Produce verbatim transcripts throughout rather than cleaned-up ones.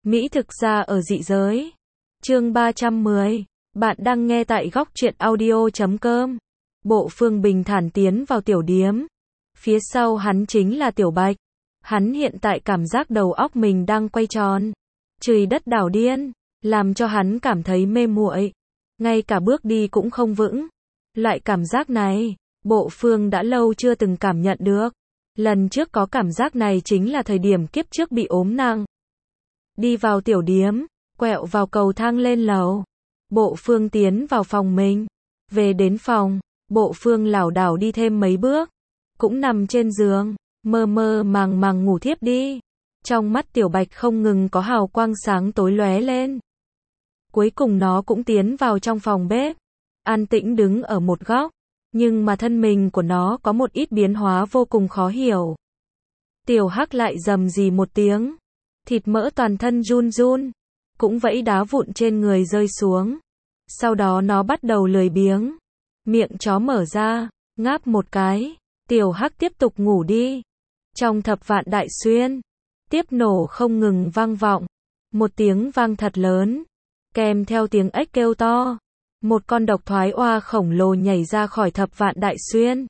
Mỹ thực ra ở dị giới. Chương ba trăm mười. Bạn đang nghe tại góc truyện audio chấm com. Bộ Phương bình thản tiến vào tiểu điếm. Phía sau hắn chính là Tiểu Bạch. Hắn hiện tại cảm giác đầu óc mình đang quay tròn. Trời đất đảo điên, làm cho hắn cảm thấy mê muội. Ngay cả bước đi cũng không vững. Loại cảm giác này, Bộ Phương đã lâu chưa từng cảm nhận được. Lần trước có cảm giác này chính là thời điểm kiếp trước bị ốm nặng. Đi vào tiểu điếm, quẹo vào cầu thang lên lầu. Bộ Phương tiến vào phòng mình. Về đến phòng, Bộ Phương lảo đảo đi thêm mấy bước. Cũng nằm trên giường, mơ mơ màng màng ngủ thiếp đi. Trong mắt Tiểu Bạch không ngừng có hào quang sáng tối lóe lên. Cuối cùng nó cũng tiến vào trong phòng bếp. An tĩnh đứng ở một góc. Nhưng mà thân mình của nó có một ít biến hóa vô cùng khó hiểu. Tiểu Hắc lại rầm rì một tiếng. Thịt mỡ toàn thân run run. Cũng vẫy đá vụn trên người rơi xuống. Sau đó nó bắt đầu lười biếng. Miệng chó mở ra, ngáp một cái. Tiểu Hắc tiếp tục ngủ đi. Trong thập vạn đại xuyên, tiếp nổ không ngừng vang vọng. Một tiếng vang thật lớn. Kèm theo tiếng ếch kêu to. Một con độc thoái oa khổng lồ nhảy ra khỏi thập vạn đại xuyên.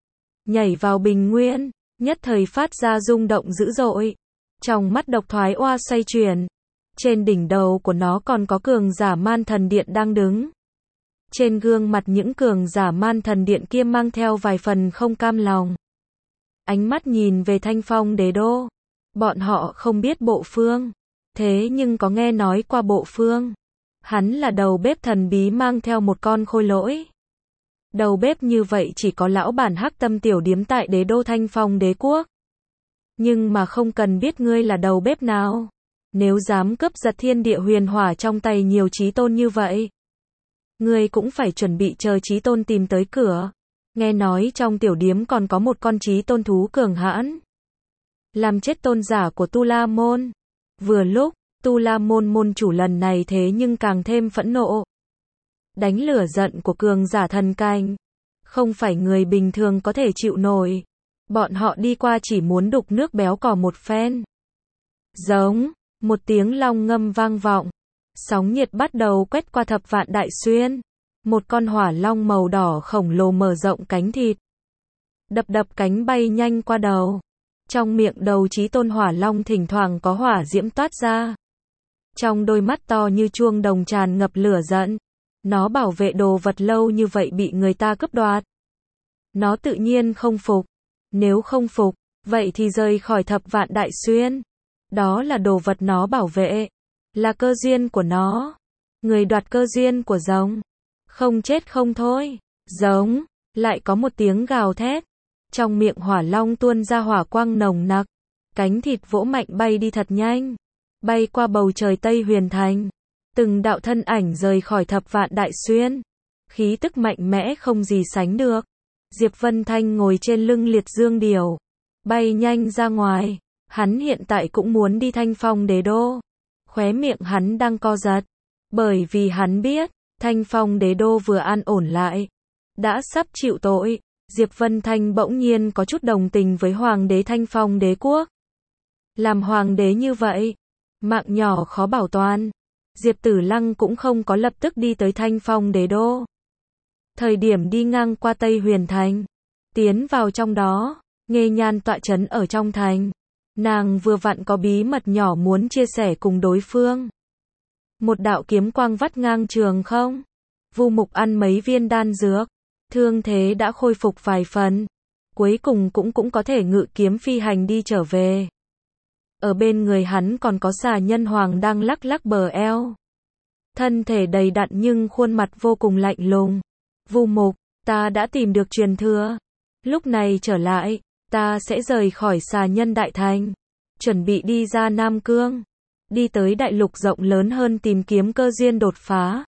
Nhảy vào bình nguyên, nhất thời phát ra rung động dữ dội. Trong mắt độc thoái oa xoay chuyển. Trên đỉnh đầu của nó còn có cường giả man thần điện đang đứng. Trên gương mặt những cường giả man thần điện kia mang theo vài phần không cam lòng. Ánh mắt nhìn về Thanh Phong đế đô. Bọn họ không biết Bộ Phương. Thế nhưng có nghe nói qua Bộ Phương. Hắn là đầu bếp thần bí mang theo một con khôi lỗi. Đầu bếp như vậy chỉ có lão bản Hắc Tâm tiểu điếm tại đế đô Thanh Phong đế quốc. Nhưng mà không cần biết ngươi là đầu bếp nào. Nếu dám cướp giật thiên địa huyền hỏa trong tay nhiều chí tôn như vậy, ngươi cũng phải chuẩn bị chờ chí tôn tìm tới cửa. Nghe nói trong tiểu điếm còn có một con chí tôn thú cường hãn. Làm chết tôn giả của Tu La Môn. Vừa lúc, Tu La Môn môn chủ lần này thế nhưng càng thêm phẫn nộ. Đánh lửa giận của cường giả thần cảnh. Không phải người bình thường có thể chịu nổi. Bọn họ đi qua chỉ muốn đục nước béo cò một phen. Giống, một tiếng long ngâm vang vọng. Sóng nhiệt bắt đầu quét qua thập vạn đại xuyên. Một con hỏa long màu đỏ khổng lồ mở rộng cánh thịt. Đập đập cánh bay nhanh qua đầu. Trong miệng đầu chí tôn hỏa long thỉnh thoảng có hỏa diễm toát ra. Trong đôi mắt to như chuông đồng tràn ngập lửa giận. Nó bảo vệ đồ vật lâu như vậy bị người ta cướp đoạt. Nó tự nhiên không phục. Nếu không phục, vậy thì rời khỏi thập vạn đại xuyên. Đó là đồ vật nó bảo vệ. Là cơ duyên của nó. Người đoạt cơ duyên của rồng. Không chết không thôi. Giống. Lại có một tiếng gào thét. Trong miệng hỏa long tuôn ra hỏa quang nồng nặc. Cánh thịt vỗ mạnh bay đi thật nhanh. Bay qua bầu trời Tây Huyền Thành. Từng đạo thân ảnh rời khỏi thập vạn đại xuyên. Khí tức mạnh mẽ không gì sánh được. Diệp Vân Thanh ngồi trên lưng liệt dương điểu. Bay nhanh ra ngoài. Hắn hiện tại cũng muốn đi Thanh Phong đế đô. Khóe miệng hắn đang co giật. Bởi vì hắn biết, Thanh Phong đế đô vừa an ổn lại. Đã sắp chịu tội. Diệp Vân Thanh bỗng nhiên có chút đồng tình với Hoàng đế Thanh Phong đế quốc. Làm Hoàng đế như vậy, mạng nhỏ khó bảo toàn. Diệp Tử Lăng cũng không có lập tức đi tới Thanh Phong đế đô. Thời điểm đi ngang qua Tây Huyền Thành, tiến vào trong đó, Nghê Nhan tọa trấn ở trong thành. Nàng vừa vặn có bí mật nhỏ muốn chia sẻ cùng đối phương. Một đạo kiếm quang vắt ngang trường không. Vu Mục ăn mấy viên đan dược. Thương thế đã khôi phục vài phần. Cuối cùng cũng cũng có thể ngự kiếm phi hành đi trở về. Ở bên người hắn còn có xà nhân hoàng đang lắc lắc bờ eo. Thân thể đầy đặn nhưng khuôn mặt vô cùng lạnh lùng. Vu Mục, ta đã tìm được truyền thừa. Lúc này trở lại, ta sẽ rời khỏi xà nhân đại thành. Chuẩn bị đi ra Nam Cương. Đi tới đại lục rộng lớn hơn tìm kiếm cơ duyên đột phá.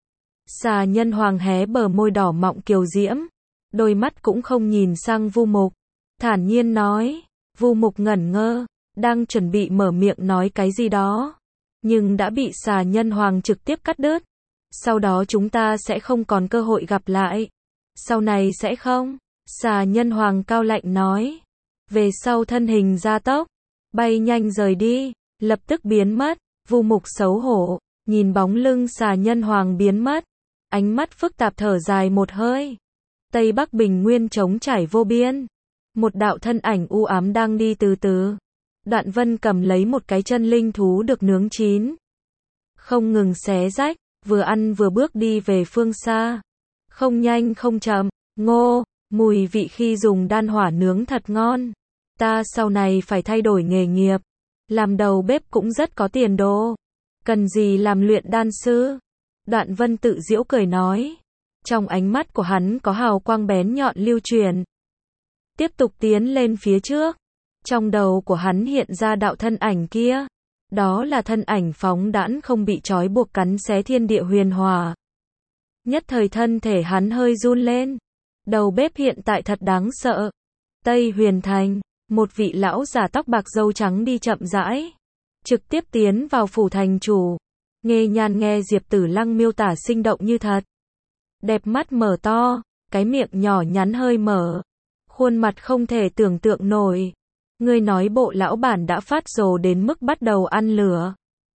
Xà nhân hoàng hé bờ môi đỏ mọng kiều diễm. Đôi mắt cũng không nhìn sang Vu Mục. Thản nhiên nói. Vu Mục ngẩn ngơ. Đang chuẩn bị mở miệng nói cái gì đó. Nhưng đã bị xà nhân hoàng trực tiếp cắt đứt. Sau đó chúng ta sẽ không còn cơ hội gặp lại. Sau này sẽ không. Xà nhân hoàng cao lạnh nói. Về sau thân hình gia tốc. Bay nhanh rời đi. Lập tức biến mất. Vu Mục xấu hổ, nhìn bóng lưng xà nhân hoàng biến mất, ánh mắt phức tạp thở dài một hơi. Tây Bắc bình nguyên trống trải vô biên, một đạo thân ảnh u ám đang đi từ từ. Đoạn Vân cầm lấy một cái chân linh thú được nướng chín, không ngừng xé rách, vừa ăn vừa bước đi về phương xa. Không nhanh không chậm, ngô, mùi vị khi dùng đan hỏa nướng thật ngon. Ta sau này phải thay đổi nghề nghiệp, làm đầu bếp cũng rất có tiền đồ. Cần gì làm luyện đan sư? Đoạn Vân tự giễu cười nói. Trong ánh mắt của hắn có hào quang bén nhọn lưu truyền. Tiếp tục tiến lên phía trước. Trong đầu của hắn hiện ra đạo thân ảnh kia. Đó là thân ảnh phóng đãng không bị trói buộc cắn xé thiên địa huyền hòa. Nhất thời thân thể hắn hơi run lên. Đầu bếp hiện tại thật đáng sợ. Tây Huyền Thành, một vị lão già tóc bạc râu trắng đi chậm rãi, trực tiếp tiến vào phủ thành chủ. Nghê Nhan nghe Diệp Tử Lăng miêu tả sinh động như thật. Đẹp mắt mở to, cái miệng nhỏ nhắn hơi mở, khuôn mặt không thể tưởng tượng nổi. Ngươi nói bộ lão bản đã phát rồ đến mức bắt đầu ăn lửa.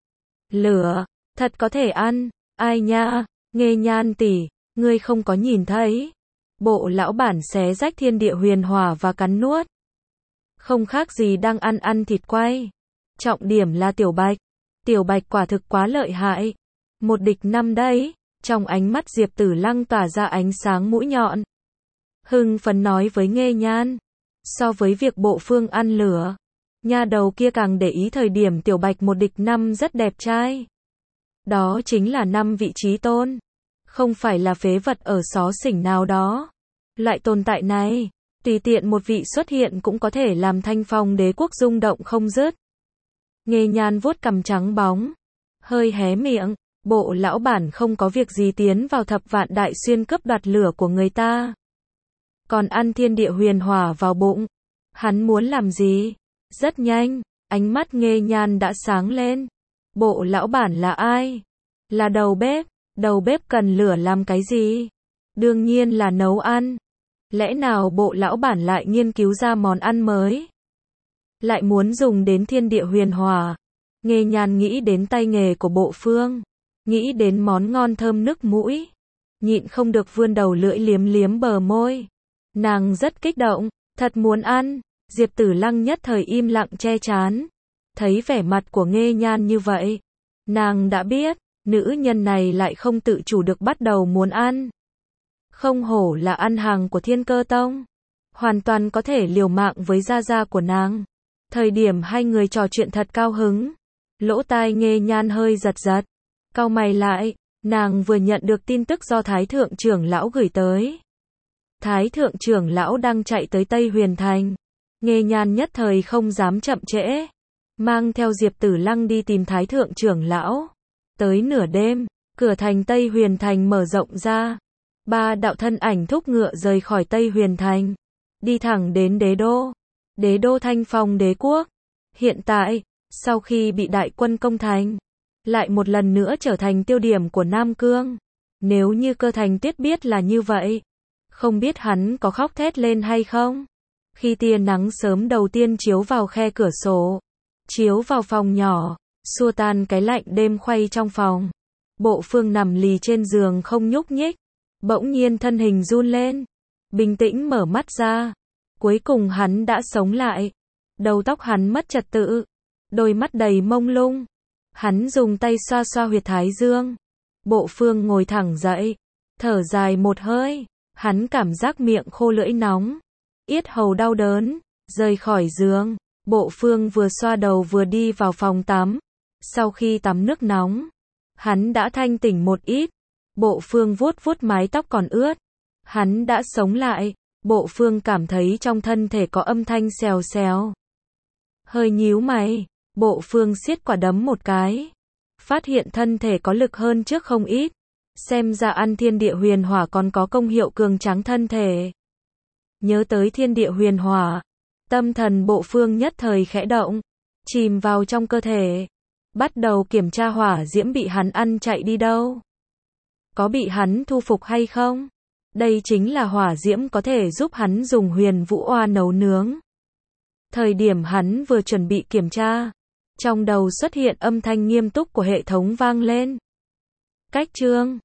Lửa, thật có thể ăn, ai nha, Nghê Nhan tỷ, ngươi không có nhìn thấy. Bộ lão bản xé rách thiên địa huyền hòa và cắn nuốt. Không khác gì đang ăn ăn thịt quay. Trọng điểm là Tiểu Bạch. Tiểu Bạch quả thực quá lợi hại. Một địch năm đấy. Trong ánh mắt Diệp Tử Lăng tỏa ra ánh sáng mũi nhọn. Hưng phấn nói với Nghê Nhan. So với việc bộ phương ăn lửa, nha đầu kia càng để ý thời điểm Tiểu Bạch một địch năm rất đẹp trai. Đó chính là năm vị trí tôn. Không phải là phế vật ở xó xỉnh nào đó. Loại tồn tại này, tùy tiện một vị xuất hiện cũng có thể làm Thanh Phong đế quốc rung động không dứt. Nghê Nhan vuốt cằm trắng bóng, hơi hé miệng, bộ lão bản không có việc gì tiến vào thập vạn đại xuyên cướp đoạt lửa của người ta. Còn ăn thiên địa huyền hỏa vào bụng. Hắn muốn làm gì? Rất nhanh, ánh mắt Nghê Nhan đã sáng lên. Bộ lão bản là ai? Là đầu bếp. Đầu bếp cần lửa làm cái gì? Đương nhiên là nấu ăn. Lẽ nào bộ lão bản lại nghiên cứu ra món ăn mới? Lại muốn dùng đến thiên địa huyền hòa. Nghê Nhan nghĩ đến tay nghề của bộ phương. Nghĩ đến món ngon thơm nức mũi. Nhịn không được vươn đầu lưỡi liếm liếm bờ môi. Nàng rất kích động, thật muốn ăn. Diệp Tử Lăng nhất thời im lặng che chán. Thấy vẻ mặt của Nghê Nhan như vậy, nàng đã biết, nữ nhân này lại không tự chủ được bắt đầu muốn ăn. Không hổ là ăn hàng của Thiên Cơ Tông. Hoàn toàn có thể liều mạng với gia gia của nàng. Thời điểm hai người trò chuyện thật cao hứng. Lỗ tai Nghê Nhan hơi giật giật. Cau mày lại, nàng vừa nhận được tin tức do Thái Thượng trưởng lão gửi tới. Thái Thượng trưởng lão đang chạy tới Tây Huyền Thành. Nghê Nhan nhất thời không dám chậm trễ. Mang theo Diệp Tử Lăng đi tìm Thái Thượng trưởng lão. Tới nửa đêm, cửa thành Tây Huyền Thành mở rộng ra. Ba đạo thân ảnh thúc ngựa rời khỏi Tây Huyền Thành. Đi thẳng đến đế đô. Đế đô Thanh Phong đế quốc. Hiện tại, sau khi bị đại quân công thành, lại một lần nữa trở thành tiêu điểm của Nam Cương. Nếu như Cơ Thành Tuyết biết là như vậy, không biết hắn có khóc thét lên hay không? Khi tia nắng sớm đầu tiên chiếu vào khe cửa sổ, chiếu vào phòng nhỏ, xua tan cái lạnh đêm khuây trong phòng. Bộ phương nằm lì trên giường không nhúc nhích. Bỗng nhiên thân hình run lên. Bình tĩnh mở mắt ra. Cuối cùng hắn đã sống lại. Đầu tóc hắn mất trật tự. Đôi mắt đầy mông lung. Hắn dùng tay xoa xoa huyệt thái dương. Bộ phương ngồi thẳng dậy. Thở dài một hơi. Hắn cảm giác miệng khô lưỡi nóng. Yết hầu đau đớn. Rời khỏi giường. Bộ phương vừa xoa đầu vừa đi vào phòng tắm. Sau khi tắm nước nóng, hắn đã thanh tỉnh một ít. Bộ phương vuốt vuốt mái tóc còn ướt. Hắn đã sống lại. Bộ phương cảm thấy trong thân thể có âm thanh xèo xèo. Hơi nhíu mày. Bộ phương siết quả đấm một cái. Phát hiện thân thể có lực hơn trước không ít. Xem ra ăn thiên địa huyền hỏa còn có công hiệu cường tráng thân thể. Nhớ tới thiên địa huyền hỏa. Tâm thần bộ phương nhất thời khẽ động. Chìm vào trong cơ thể. Bắt đầu kiểm tra hỏa diễm bị hắn ăn chạy đi đâu. Có bị hắn thu phục hay không? Đây chính là hỏa diễm có thể giúp hắn dùng huyền vũ oa nấu nướng. Thời điểm hắn vừa chuẩn bị kiểm tra, Trong đầu xuất hiện âm thanh nghiêm túc của hệ thống vang lên. Cách chương